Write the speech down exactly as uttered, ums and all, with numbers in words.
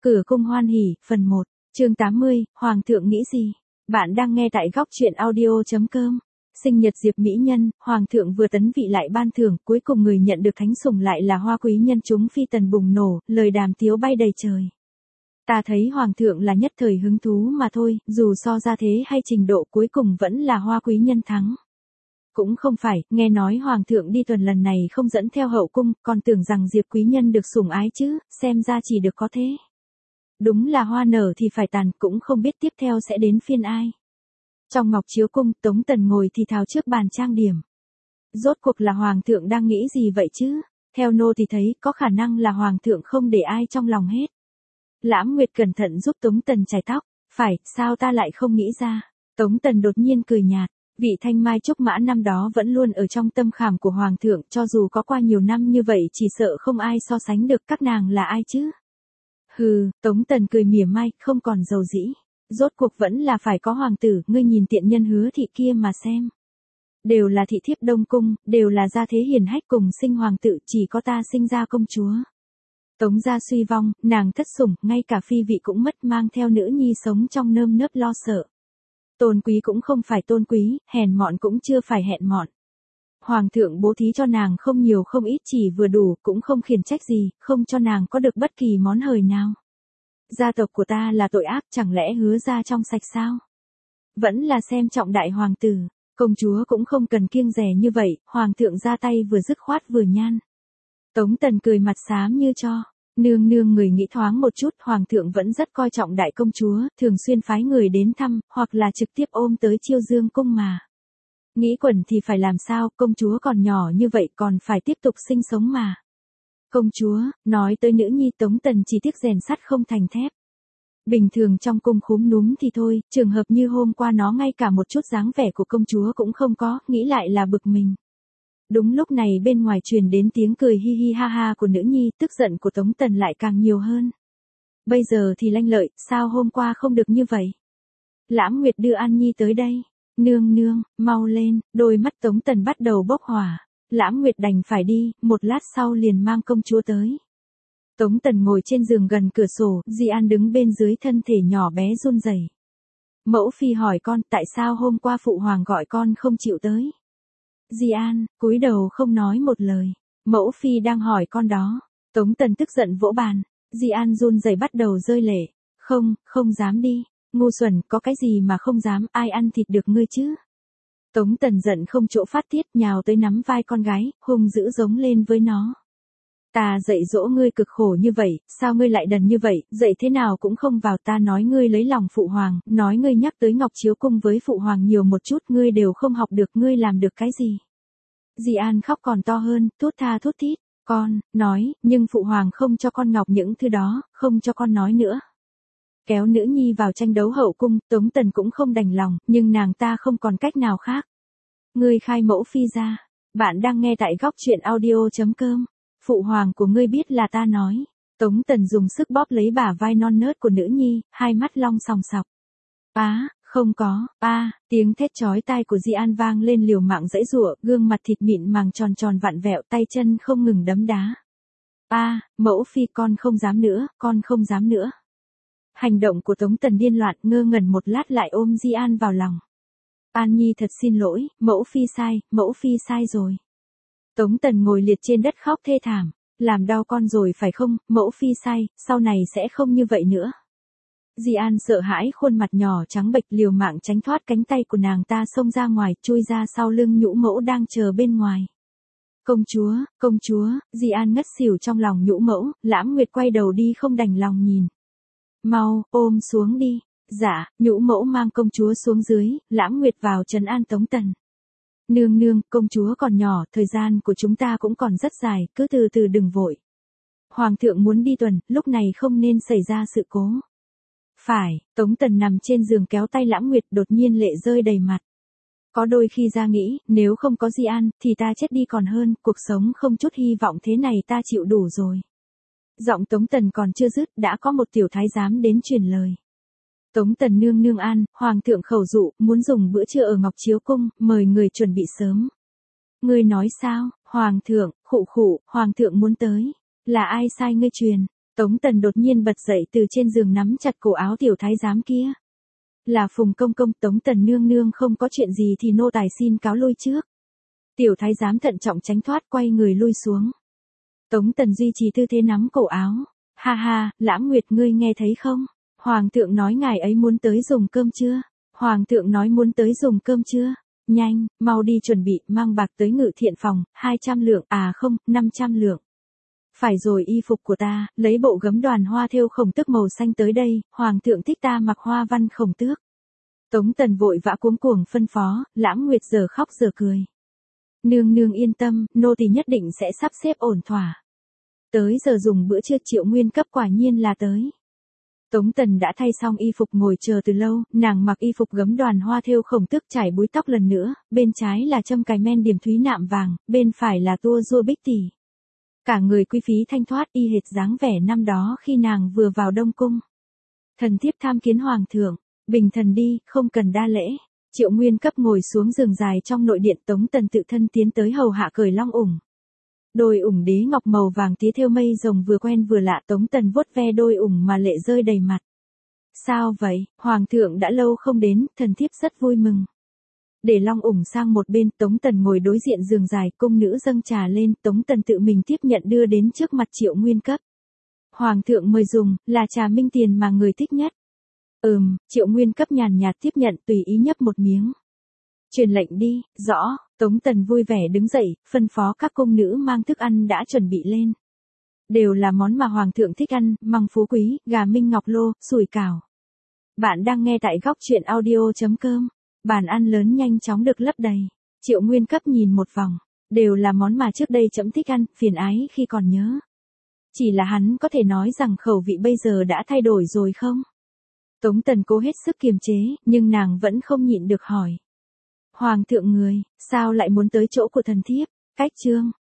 Cửa cung hoan hỉ, phần một, chương tám mươi, Hoàng thượng nghĩ gì? Bạn đang nghe tại góc truyện audio.com. Sinh nhật Diệp Mỹ Nhân, Hoàng thượng vừa tấn vị lại ban thưởng, cuối cùng người nhận được thánh sủng lại là Hoa quý nhân chúng phi tần bùng nổ, lời đàm tiếu bay đầy trời. Ta thấy Hoàng thượng là nhất thời hứng thú mà thôi, dù so ra thế hay trình độ cuối cùng vẫn là Hoa quý nhân thắng. Cũng không phải, nghe nói Hoàng thượng đi tuần lần này không dẫn theo hậu cung, còn tưởng rằng Diệp quý nhân được sủng ái chứ, xem ra chỉ được có thế. Đúng là hoa nở thì phải tàn, cũng không biết tiếp theo sẽ đến phiên ai. Trong Ngọc Chiếu Cung, Tống Tần ngồi thì thào trước bàn trang điểm. Rốt cuộc là Hoàng thượng đang nghĩ gì vậy chứ? Theo nô thì thấy có khả năng là Hoàng thượng không để ai trong lòng hết. Lãm Nguyệt cẩn thận giúp Tống Tần chải tóc. Phải, sao ta lại không nghĩ ra? Tống Tần đột nhiên cười nhạt. Vị thanh mai trúc mã năm đó vẫn luôn ở trong tâm khảm của Hoàng thượng, cho dù có qua nhiều năm như vậy chỉ sợ không ai so sánh được, các nàng là ai chứ? Hừ, Tống Tần cười mỉa mai, không còn dầu dĩ. Rốt cuộc vẫn là phải có hoàng tử, ngươi nhìn tiện nhân Hứa thị kia mà xem. Đều là thị thiếp Đông Cung, đều là gia thế hiền hách cùng sinh hoàng tử, chỉ có ta sinh ra công chúa. Tống gia suy vong, nàng thất sủng, ngay cả phi vị cũng mất, mang theo nữ nhi sống trong nơm nớp lo sợ. Tôn quý cũng không phải tôn quý, hèn mọn cũng chưa phải hèn mọn. Hoàng thượng bố thí cho nàng không nhiều không ít, chỉ vừa đủ, cũng không khiển trách gì, không cho nàng có được bất kỳ món hời nào. Gia tộc của ta là tội ác, chẳng lẽ Hứa gia trong sạch sao? Vẫn là xem trọng đại hoàng tử, công chúa cũng không cần kiêng dè như vậy, Hoàng thượng ra tay vừa dứt khoát vừa nhan. Tống Tần cười mặt xám như cho. Nương nương người nghĩ thoáng một chút, Hoàng thượng vẫn rất coi trọng đại công chúa, thường xuyên phái người đến thăm, hoặc là trực tiếp ôm tới Chiêu Dương cung mà. Nghĩ quẩn thì phải làm sao, công chúa còn nhỏ như vậy còn phải tiếp tục sinh sống mà. Công chúa, nói tới nữ nhi, Tống Tần chỉ tiếc rèn sắt không thành thép. Bình thường trong cung khúm núm thì thôi, trường hợp như hôm qua nó ngay cả một chút dáng vẻ của công chúa cũng không có, nghĩ lại là bực mình. Đúng lúc này bên ngoài truyền đến tiếng cười hi hi ha ha của nữ nhi, tức giận của Tống Tần lại càng nhiều hơn. Bây giờ thì lanh lợi, sao hôm qua không được như vậy? Lãm Nguyệt đưa An Nhi tới đây. Nương nương, mau lên, đôi mắt Tống Tần bắt đầu bốc hỏa. Lãm Nguyệt đành phải đi, một lát sau liền mang công chúa tới. Tống Tần ngồi trên giường gần cửa sổ, Di An đứng bên dưới thân thể nhỏ bé run rẩy. Mẫu phi hỏi con, tại sao hôm qua phụ hoàng gọi con không chịu tới? Di An, cúi đầu không nói một lời. Mẫu phi đang hỏi con đó. Tống Tần tức giận vỗ bàn. Di An run rẩy bắt đầu rơi lệ. Không, không dám đi. Ngu xuẩn, có cái gì mà không dám, ai ăn thịt được ngươi chứ? Tống Tần giận không chỗ phát tiết, nhào tới nắm vai con gái, hung dữ giống lên với nó. Ta dạy dỗ ngươi cực khổ như vậy, sao ngươi lại đần như vậy, dạy thế nào cũng không vào, ta nói ngươi lấy lòng phụ hoàng, nói ngươi nhắc tới Ngọc Chiếu Cung với phụ hoàng nhiều một chút, ngươi đều không học được, ngươi làm được cái gì? Di An khóc còn to hơn, thút tha thút thít, con, nói, nhưng phụ hoàng không cho con ngọc những thứ đó, không cho con nói nữa. Kéo nữ nhi vào tranh đấu hậu cung, Tống Tần cũng không đành lòng, nhưng nàng ta không còn cách nào khác. Ngươi khai mẫu phi ra. Bạn đang nghe tại góc truyện audio.com. Phụ hoàng của ngươi biết là ta nói. Tống Tần dùng sức bóp lấy bả vai non nớt của nữ nhi, hai mắt long sòng sọc. Á, không có, a, tiếng thét chói tai của Di An vang lên liều mạng giãy giụa, gương mặt thịt mịn màng tròn tròn vặn vẹo, tay chân không ngừng đấm đá. A, mẫu phi, con không dám nữa, con không dám nữa. Hành động của Tống Tần điên loạn, ngơ ngẩn một lát lại ôm Di An vào lòng. An Nhi thật xin lỗi, mẫu phi sai, mẫu phi sai rồi. Tống Tần ngồi liệt trên đất khóc thê thảm. Làm đau con rồi phải không, mẫu phi sai, sau này sẽ không như vậy nữa. Di An sợ hãi, khuôn mặt nhỏ trắng bệch, liều mạng tránh thoát cánh tay của nàng ta, xông ra ngoài, chui ra sau lưng nhũ mẫu đang chờ bên ngoài. Công chúa, công chúa, Di An ngất xỉu trong lòng nhũ mẫu, Lãm Nguyệt quay đầu đi không đành lòng nhìn. Mau, ôm xuống đi. Dạ, nhũ mẫu mang công chúa xuống dưới, Lãm Nguyệt vào trấn an Tống Tần. Nương nương, công chúa còn nhỏ, thời gian của chúng ta cũng còn rất dài, cứ từ từ đừng vội. Hoàng thượng muốn đi tuần, lúc này không nên xảy ra sự cố. Phải, Tống Tần nằm trên giường kéo tay Lãm Nguyệt, đột nhiên lệ rơi đầy mặt. Có đôi khi ra nghĩ, nếu không có Di An, thì ta chết đi còn hơn, cuộc sống không chút hy vọng thế này ta chịu đủ rồi. Giọng Tống Tần còn chưa dứt, đã có một tiểu thái giám đến truyền lời. Tống Tần nương nương an, Hoàng thượng khẩu dụ, muốn dùng bữa trưa ở Ngọc Chiếu Cung, mời người chuẩn bị sớm. Ngươi nói sao, Hoàng thượng, khụ khụ, Hoàng thượng muốn tới. Là ai sai ngươi truyền? Tống Tần đột nhiên bật dậy từ trên giường nắm chặt cổ áo tiểu thái giám kia. Là Phùng công công. Tống Tần nương nương không có chuyện gì thì nô tài xin cáo lui trước. Tiểu thái giám thận trọng tránh thoát quay người lui xuống. Tống Tần duy trì tư thế nắm cổ áo. Ha ha, Lãm Nguyệt ngươi nghe thấy không? Hoàng thượng nói ngài ấy muốn tới dùng cơm chưa? Hoàng thượng nói muốn tới dùng cơm chưa? Nhanh, mau đi chuẩn bị, mang bạc tới ngự thiện phòng, hai trăm lượng, à không, năm trăm lượng. Phải rồi, y phục của ta, lấy bộ gấm đoàn hoa thêu khổng tước màu xanh tới đây, Hoàng thượng thích ta mặc hoa văn khổng tước. Tống Tần vội vã cuống cuồng phân phó, Lãm Nguyệt giờ khóc giờ cười. Nương nương yên tâm, nô tỳ nhất định sẽ sắp xếp ổn thỏa. Tới giờ dùng bữa trưa Triệu Nguyên Cấp quả nhiên là tới. Tống Tần đã thay xong y phục ngồi chờ từ lâu, nàng mặc y phục gấm đoàn hoa thêu khổng tước trải búi tóc lần nữa, bên trái là châm cài men điểm thúy nạm vàng, bên phải là tua rua bích tỷ. Cả người quý phí thanh thoát y hệt dáng vẻ năm đó khi nàng vừa vào Đông Cung. Thần thiếp tham kiến Hoàng thượng, bình thần đi, không cần đa lễ. Triệu Nguyên Cấp ngồi xuống giường dài trong nội điện. Tống Tần tự thân tiến tới hầu hạ cởi long ủng. Đôi ủng đế ngọc màu vàng tía thêu mây rồng vừa quen vừa lạ. Tống Tần vuốt ve đôi ủng mà lệ rơi đầy mặt. Sao vậy, Hoàng thượng đã lâu không đến, thần thiếp rất vui mừng. Để long ủng sang một bên, Tống Tần ngồi đối diện giường dài, cung nữ dâng trà lên, Tống Tần tự mình tiếp nhận đưa đến trước mặt Triệu Nguyên Cấp. Hoàng thượng mời dùng, là trà minh tiền mà người thích nhất. Ừm, Triệu Nguyên Cấp nhàn nhạt tiếp nhận, tùy ý nhấp một miếng. Truyền lệnh đi, rõ. Tống Tần vui vẻ đứng dậy, phân phó các cung nữ mang thức ăn đã chuẩn bị lên. Đều là món mà Hoàng thượng thích ăn, măng phú quý, gà minh ngọc lô, sủi cảo. Bạn đang nghe tại góc truyện audio chấm com. Bàn ăn lớn nhanh chóng được lấp đầy. Triệu Nguyên Cấp nhìn một vòng. Đều là món mà trước đây trẫm thích ăn, phiền ái khi còn nhớ. Chỉ là hắn có thể nói rằng khẩu vị bây giờ đã thay đổi rồi không? Tống Tần cố hết sức kiềm chế, nhưng nàng vẫn không nhịn được hỏi. Hoàng thượng người, sao lại muốn tới chỗ của thần thiếp? Cách chương,